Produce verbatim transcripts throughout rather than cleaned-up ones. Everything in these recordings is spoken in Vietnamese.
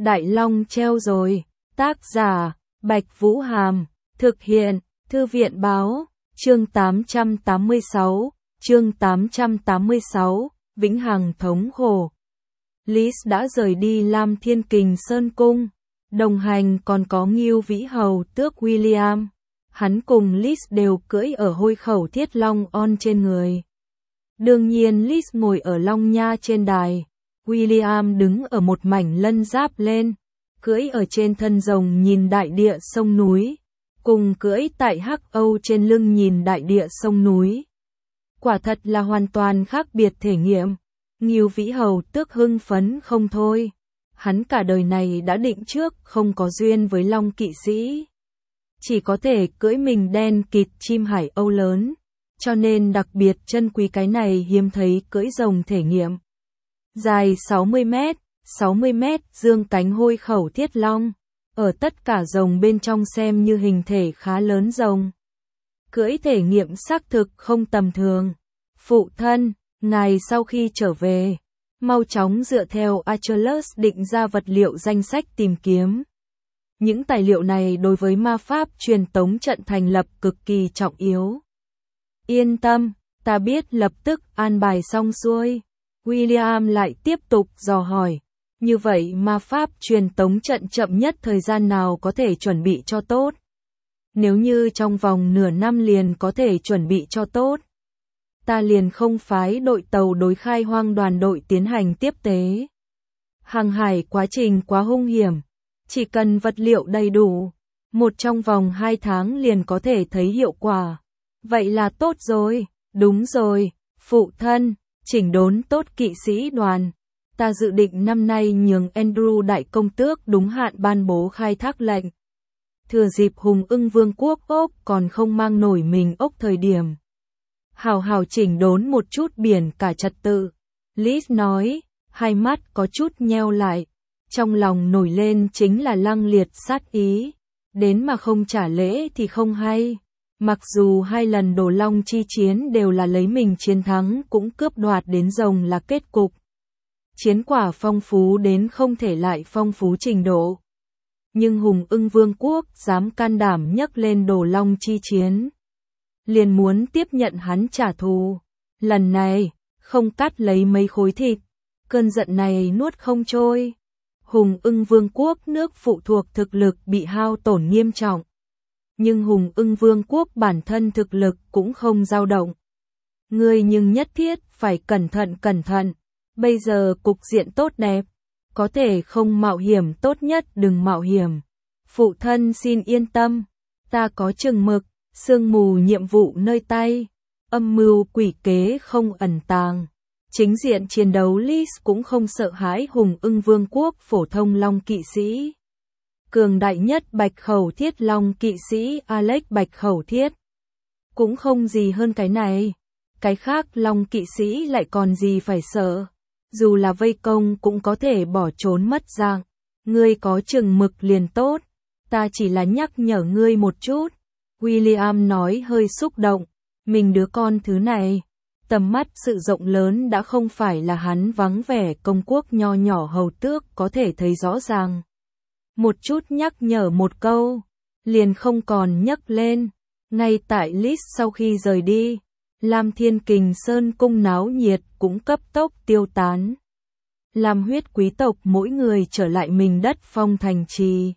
Đại Long treo rồi. Tác giả, Bạch Vũ Hàm. Thực hiện, Thư viện Báo. Chương tám trăm tám mươi sáu. Chương tám trăm tám mươi sáu. Vĩnh hằng thống khổ. Lis đã rời đi Lam Thiên Kình Sơn Cung. Đồng hành còn có Ngưu Vĩ Hầu Tước William. Hắn cùng Lis đều cưỡi ở hôi khẩu thiết long on trên người. Đương nhiên Lis ngồi ở Long Nha trên đài. William đứng ở một mảnh lân giáp lên, cưỡi ở trên thân rồng nhìn đại địa sông núi, cùng cưỡi tại hắc âu trên lưng nhìn đại địa sông núi. Quả thật là hoàn toàn khác biệt thể nghiệm. Ngưu Vĩ Hầu Tước hưng phấn không thôi. Hắn cả đời này đã định trước không có duyên với long kỵ sĩ. Chỉ có thể cưỡi mình đen kịt chim hải âu lớn. Cho nên đặc biệt trân quý cái này hiếm thấy cưỡi rồng thể nghiệm. Dài sáu mươi mét, sáu mươi mét dương cánh hôi khẩu thiết long. Ở tất cả rồng bên trong xem như hình thể khá lớn rồng. Cưỡi thể nghiệm xác thực không tầm thường. Phụ thân, ngài sau khi trở về, mau chóng dựa theo Achilles định ra vật liệu danh sách tìm kiếm. Những tài liệu này đối với ma pháp truyền tống trận thành lập cực kỳ trọng yếu. Yên tâm, ta biết lập tức an bài xong xuôi. William lại tiếp tục dò hỏi. Như vậy ma pháp truyền tống trận chậm nhất thời gian nào có thể chuẩn bị cho tốt? Nếu như trong vòng nửa năm liền có thể chuẩn bị cho tốt, ta liền không phái đội tàu đối khai hoang đoàn đội tiến hành tiếp tế. Hàng hải quá trình quá hung hiểm, chỉ cần vật liệu đầy đủ, một trong vòng hai tháng liền có thể thấy hiệu quả. Vậy là tốt rồi, đúng rồi, phụ thân, chỉnh đốn tốt kỵ sĩ đoàn. Ta dự định năm nay nhường Andrew đại công tước đúng hạn ban bố khai thác lệnh. Thừa dịp Hùng Ưng Vương quốc ốc còn không mang nổi mình ốc thời điểm. Hào hào chỉnh đốn một chút biển cả trật tự. Liz nói, hai mắt có chút nheo lại. Trong lòng nổi lên chính là lăng liệt sát ý. Đến mà không trả lễ thì không hay. Mặc dù hai lần Đồ Long chi chiến đều là lấy mình chiến thắng cũng cướp đoạt đến rồng là kết cục. Chiến quả phong phú đến không thể lại phong phú trình độ. Nhưng Hùng Ưng Vương quốc dám can đảm nhấc lên Đồ Long chi chiến. Liền muốn tiếp nhận hắn trả thù. Lần này, không cắt lấy mấy khối thịt. Cơn giận này nuốt không trôi. Hùng Ưng Vương quốc nước phụ thuộc thực lực bị hao tổn nghiêm trọng. Nhưng Hùng Ưng Vương quốc bản thân thực lực cũng không dao động. Ngươi nhưng nhất thiết phải cẩn thận cẩn thận. Bây giờ cục diện tốt đẹp. Có thể không mạo hiểm tốt nhất đừng mạo hiểm. Phụ thân xin yên tâm. Ta có chừng mực. Sương mù nhiệm vụ nơi tay. Âm mưu quỷ kế không ẩn tàng. Chính diện chiến đấu Lis cũng không sợ hãi Hùng Ưng Vương quốc phổ thông long kỵ sĩ. Cường đại nhất bạch khẩu thiết long kỵ sĩ Alex bạch khẩu thiết. Cũng không gì hơn cái này. Cái khác long kỵ sĩ lại còn gì phải sợ. Dù là vây công cũng có thể bỏ trốn mất dạng. Ngươi có chừng mực liền tốt. Ta chỉ là nhắc nhở ngươi một chút. William nói hơi xúc động. Mình đứa con thứ này. Tầm mắt sự rộng lớn đã không phải là hắn vắng vẻ công quốc nho nhỏ hầu tước có thể thấy rõ ràng. Một chút nhắc nhở một câu. Liền không còn nhắc lên. Ngay tại Lis sau khi rời đi. Lam Thiên Kình Sơn cung náo nhiệt cũng cấp tốc tiêu tán. Làm huyết quý tộc mỗi người trở lại mình đất phong thành trì.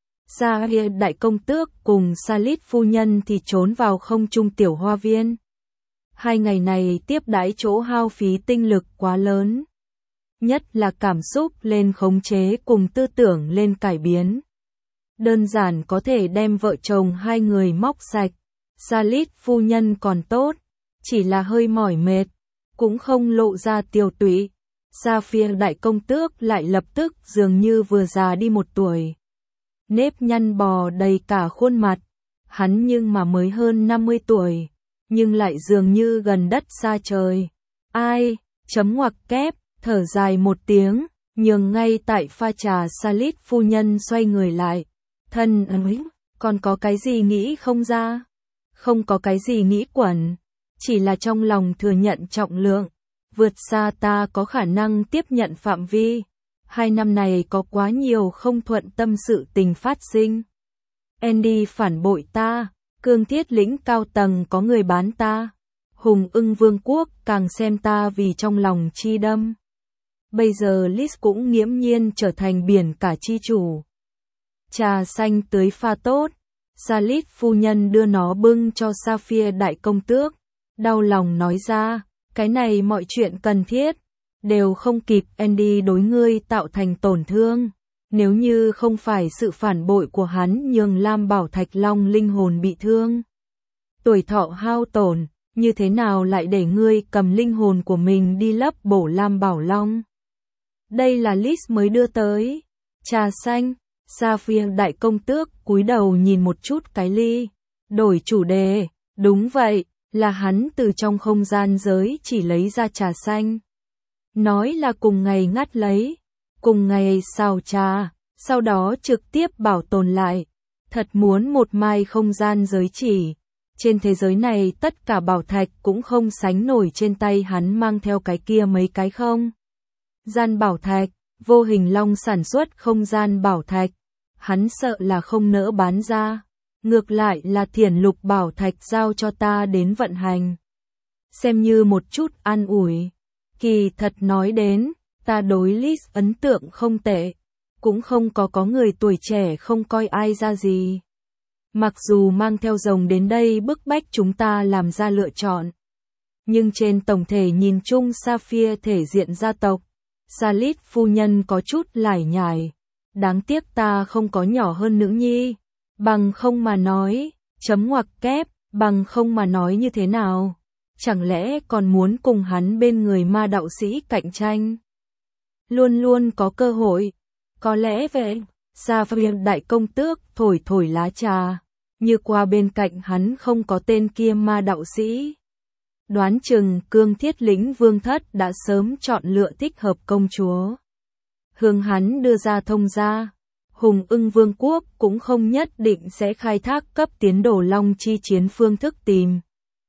Gia đại công tước cùng Salit phu nhân thì trốn vào không trung tiểu hoa viên. Hai ngày này tiếp đãi chỗ hao phí tinh lực quá lớn. Nhất là cảm xúc lên khống chế cùng tư tưởng lên cải biến. Đơn giản có thể đem vợ chồng hai người móc sạch. Salit phu nhân còn tốt. Chỉ là hơi mỏi mệt, cũng không lộ ra tiêu tụy. Sapphire đại công tước lại lập tức dường như vừa già đi một tuổi. Nếp nhăn bò đầy cả khuôn mặt. Hắn nhưng mà mới hơn năm mươi tuổi, nhưng lại dường như gần đất xa trời. Ai, chấm ngoặc kép, thở dài một tiếng, nhường ngay tại pha trà Salit phu nhân xoay người lại. Thân ấy, còn có cái gì nghĩ không ra? Không có cái gì nghĩ quẩn. Chỉ là trong lòng thừa nhận trọng lượng, vượt xa ta có khả năng tiếp nhận phạm vi. Hai năm này có quá nhiều không thuận tâm sự tình phát sinh. Andy phản bội ta, Cương Thiết lĩnh cao tầng có người bán ta. Hùng Ưng Vương quốc càng xem ta vì trong lòng chi đâm. Bây giờ Liz cũng nghiễm nhiên trở thành biển cả chi chủ. Trà xanh tưới pha tốt, Salit phu nhân đưa nó bưng cho Sapphire đại công tước. Đau lòng nói ra, cái này mọi chuyện cần thiết, đều không kịp Andy đối ngươi tạo thành tổn thương. Nếu như không phải sự phản bội của hắn nhường Lam Bảo Thạch Long linh hồn bị thương, tuổi thọ hao tổn, như thế nào lại để ngươi cầm linh hồn của mình đi lấp bổ Lam Bảo Long? Đây là Liz mới đưa tới. Trà xanh, Sapphire đại công tước cúi đầu nhìn một chút cái ly, đổi chủ đề. Đúng vậy, là hắn từ trong không gian giới chỉ lấy ra trà xanh. Nói là cùng ngày ngắt lấy, cùng ngày xào trà, sau đó trực tiếp bảo tồn lại. Thật muốn một mai không gian giới chỉ. Trên thế giới này tất cả bảo thạch cũng không sánh nổi trên tay hắn mang theo cái kia mấy cái không gian bảo thạch. Vô Hình Long sản xuất không gian bảo thạch, hắn sợ là không nỡ bán ra. Ngược lại là Thiển Lục bảo thạch giao cho ta đến vận hành, xem như một chút an ủi. Kỳ thật nói đến, ta đối Liz ấn tượng không tệ, cũng không có có người tuổi trẻ không coi ai ra gì. Mặc dù mang theo rồng đến đây bức bách chúng ta làm ra lựa chọn, nhưng trên tổng thể nhìn chung Sapphire thể diện gia tộc, Salit phu nhân có chút lải nhải. Đáng tiếc ta không có nhỏ hơn nữ nhi. Bằng không mà nói, chấm ngoặc kép, bằng không mà nói như thế nào? Chẳng lẽ còn muốn cùng hắn bên người ma đạo sĩ cạnh tranh? Luôn luôn có cơ hội. Có lẽ vậy. Sapphire đại công tước thổi thổi lá trà, như qua bên cạnh hắn không có tên kia ma đạo sĩ. Đoán chừng Cương Thiết lĩnh vương thất đã sớm chọn lựa thích hợp công chúa. Hướng hắn đưa ra thông gia. Hùng Ưng Vương quốc cũng không nhất định sẽ khai thác cấp tiến đồ long chi chiến phương thức tìm.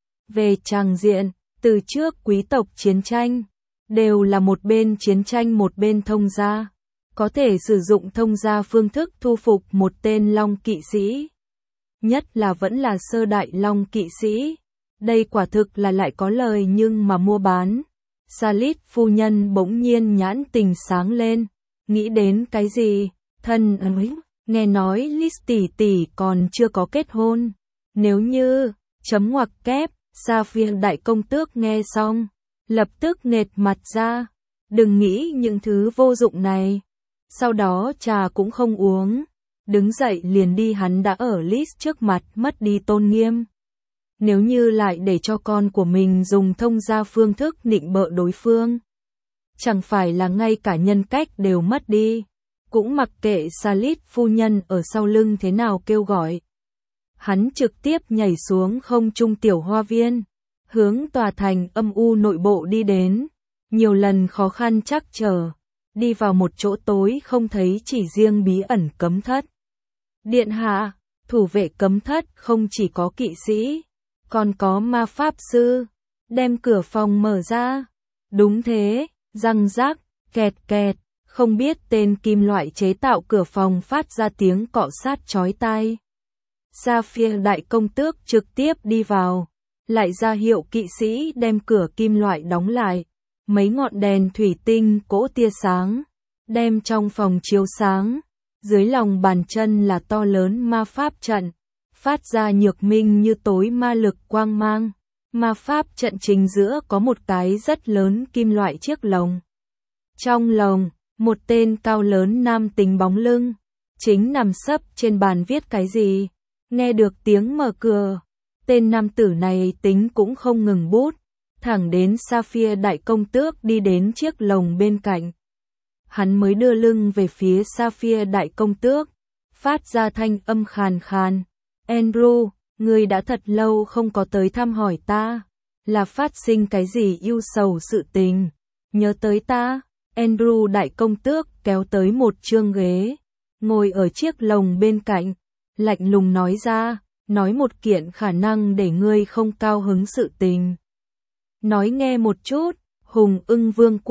Về tràng diện, từ trước quý tộc chiến tranh, đều là một bên chiến tranh một bên thông gia. Có thể sử dụng thông gia phương thức thu phục một tên long kỵ sĩ. Nhất là vẫn là sơ đại long kỵ sĩ. Đây quả thực là lại có lời nhưng mà mua bán. Salit phu nhân bỗng nhiên nhãn tình sáng lên. Nghĩ đến cái gì? Thân ấy, nghe nói Liz tỷ tỷ còn chưa có kết hôn. Nếu như, chấm ngoặc kép, Sapphire đại công tước nghe xong, lập tức nghệt mặt ra. Đừng nghĩ những thứ vô dụng này. Sau đó trà cũng không uống. Đứng dậy liền đi, hắn đã ở Liz trước mặt mất đi tôn nghiêm. Nếu như lại để cho con của mình dùng thông gia phương thức nịnh bợ đối phương, chẳng phải là ngay cả nhân cách đều mất đi. Cũng mặc kệ Salit phu nhân ở sau lưng thế nào kêu gọi. Hắn trực tiếp nhảy xuống không trung tiểu hoa viên, hướng tòa thành âm u nội bộ đi đến. Nhiều lần khó khăn trắc trở, đi vào một chỗ tối không thấy chỉ riêng bí ẩn cấm thất. Điện hạ, thủ vệ cấm thất không chỉ có kỵ sĩ, còn có ma pháp sư. Đem cửa phòng mở ra. Đúng thế, răng rác, kẹt kẹt. Không biết tên kim loại chế tạo cửa phòng phát ra tiếng cọ sát chói tai. Sapphire đại công tước trực tiếp đi vào, lại ra hiệu kỵ sĩ đem cửa kim loại đóng lại. Mấy ngọn đèn thủy tinh cỗ tia sáng, đem trong phòng chiếu sáng. Dưới lòng bàn chân là to lớn ma pháp trận, phát ra nhược minh như tối ma lực quang mang. Ma pháp trận chính giữa có một cái rất lớn kim loại chiếc lồng. Trong lồng, một tên cao lớn nam tính bóng lưng, chính nằm sấp trên bàn viết cái gì. Nghe được tiếng mở cửa, tên nam tử này tính cũng không ngừng bút, thẳng đến Sapphire đại công tước đi đến chiếc lồng bên cạnh. Hắn mới đưa lưng về phía Sapphire đại công tước, phát ra thanh âm khàn khàn. Andrew, ngươi đã thật lâu không có tới thăm hỏi ta, là phát sinh cái gì ưu sầu sự tình, nhớ tới ta. Andrew đại công tước kéo tới một chương ghế, ngồi ở chiếc lồng bên cạnh, lạnh lùng nói ra, nói một kiện khả năng để ngươi không cao hứng sự tình. Nói nghe một chút. Hùng Ưng Vương quốc,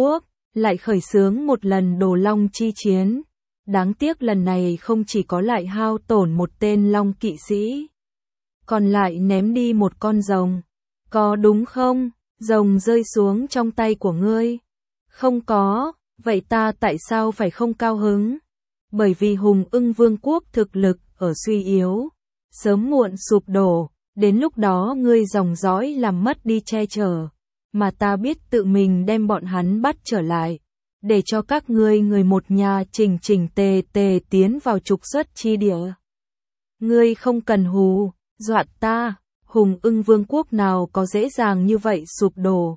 lại khởi xướng một lần đồ long chi chiến. Đáng tiếc lần này không chỉ có lại hao tổn một tên long kỵ sĩ, còn lại ném đi một con rồng. Có đúng không? Rồng rơi xuống trong tay của ngươi. Không có, vậy ta tại sao phải không cao hứng? Bởi vì Hùng Ưng Vương quốc thực lực ở suy yếu, sớm muộn sụp đổ, đến lúc đó ngươi dòng dõi làm mất đi che chở, mà ta biết tự mình đem bọn hắn bắt trở lại, để cho các ngươi người một nhà chỉnh chỉnh tề tề tiến vào trục xuất chi địa. Ngươi không cần hù dọa ta, Hùng Ưng Vương quốc nào có dễ dàng như vậy sụp đổ.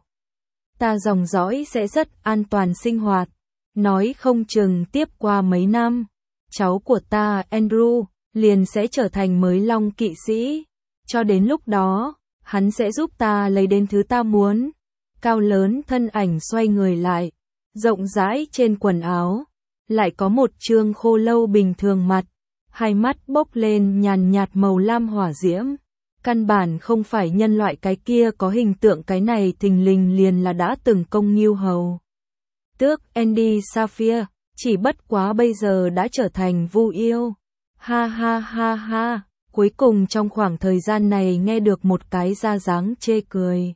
Ta dòng dõi sẽ rất an toàn sinh hoạt, nói không chừng tiếp qua mấy năm, cháu của ta Andrew liền sẽ trở thành mới long kỵ sĩ, cho đến lúc đó, hắn sẽ giúp ta lấy đến thứ ta muốn. Cao lớn thân ảnh xoay người lại, rộng rãi trên quần áo, lại có một trương khô lâu bình thường mặt, hai mắt bốc lên nhàn nhạt màu lam hỏa diễm. Căn bản không phải nhân loại cái kia có hình tượng, cái này thình lình liền là đã từng công nghiêu hầu tước Andy Sapphire, chỉ bất quá bây giờ đã trở thành vu yêu. Ha ha ha ha, cuối cùng trong khoảng thời gian này nghe được một cái ra dáng chê cười.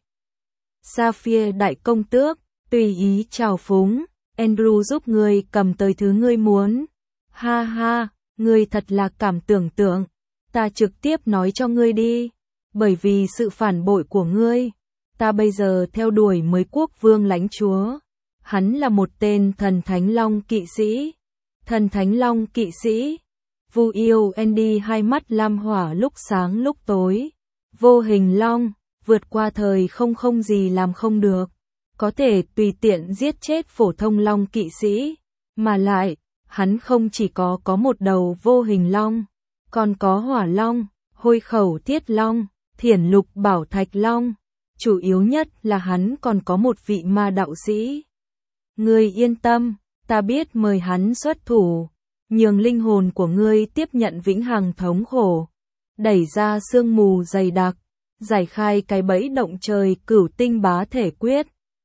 Sapphire đại công tước, tùy ý chào phúng, Andrew giúp ngươi cầm tới thứ ngươi muốn. Ha ha, ngươi thật là cảm tưởng tượng, ta trực tiếp nói cho ngươi đi. Bởi vì sự phản bội của ngươi, ta bây giờ theo đuổi mới quốc vương lãnh chúa. Hắn là một tên thần thánh long kỵ sĩ. Thần thánh long kỵ sĩ. Vu yêu Andy hai mắt lam hỏa lúc sáng lúc tối. Vô hình long, vượt qua thời không không gì làm không được. Có thể tùy tiện giết chết phổ thông long kỵ sĩ. Mà lại, hắn không chỉ có có một đầu vô hình long, còn có hỏa long, hôi khẩu thiết long, thiển lục bảo thạch long. Chủ yếu nhất là hắn còn có một vị ma đạo sĩ. Ngươi yên tâm, ta biết mời hắn xuất thủ, nhường linh hồn của ngươi tiếp nhận vĩnh hằng thống khổ, đẩy ra sương mù dày đặc, giải khai cái bẫy động trời cửu tinh bá thể quyết.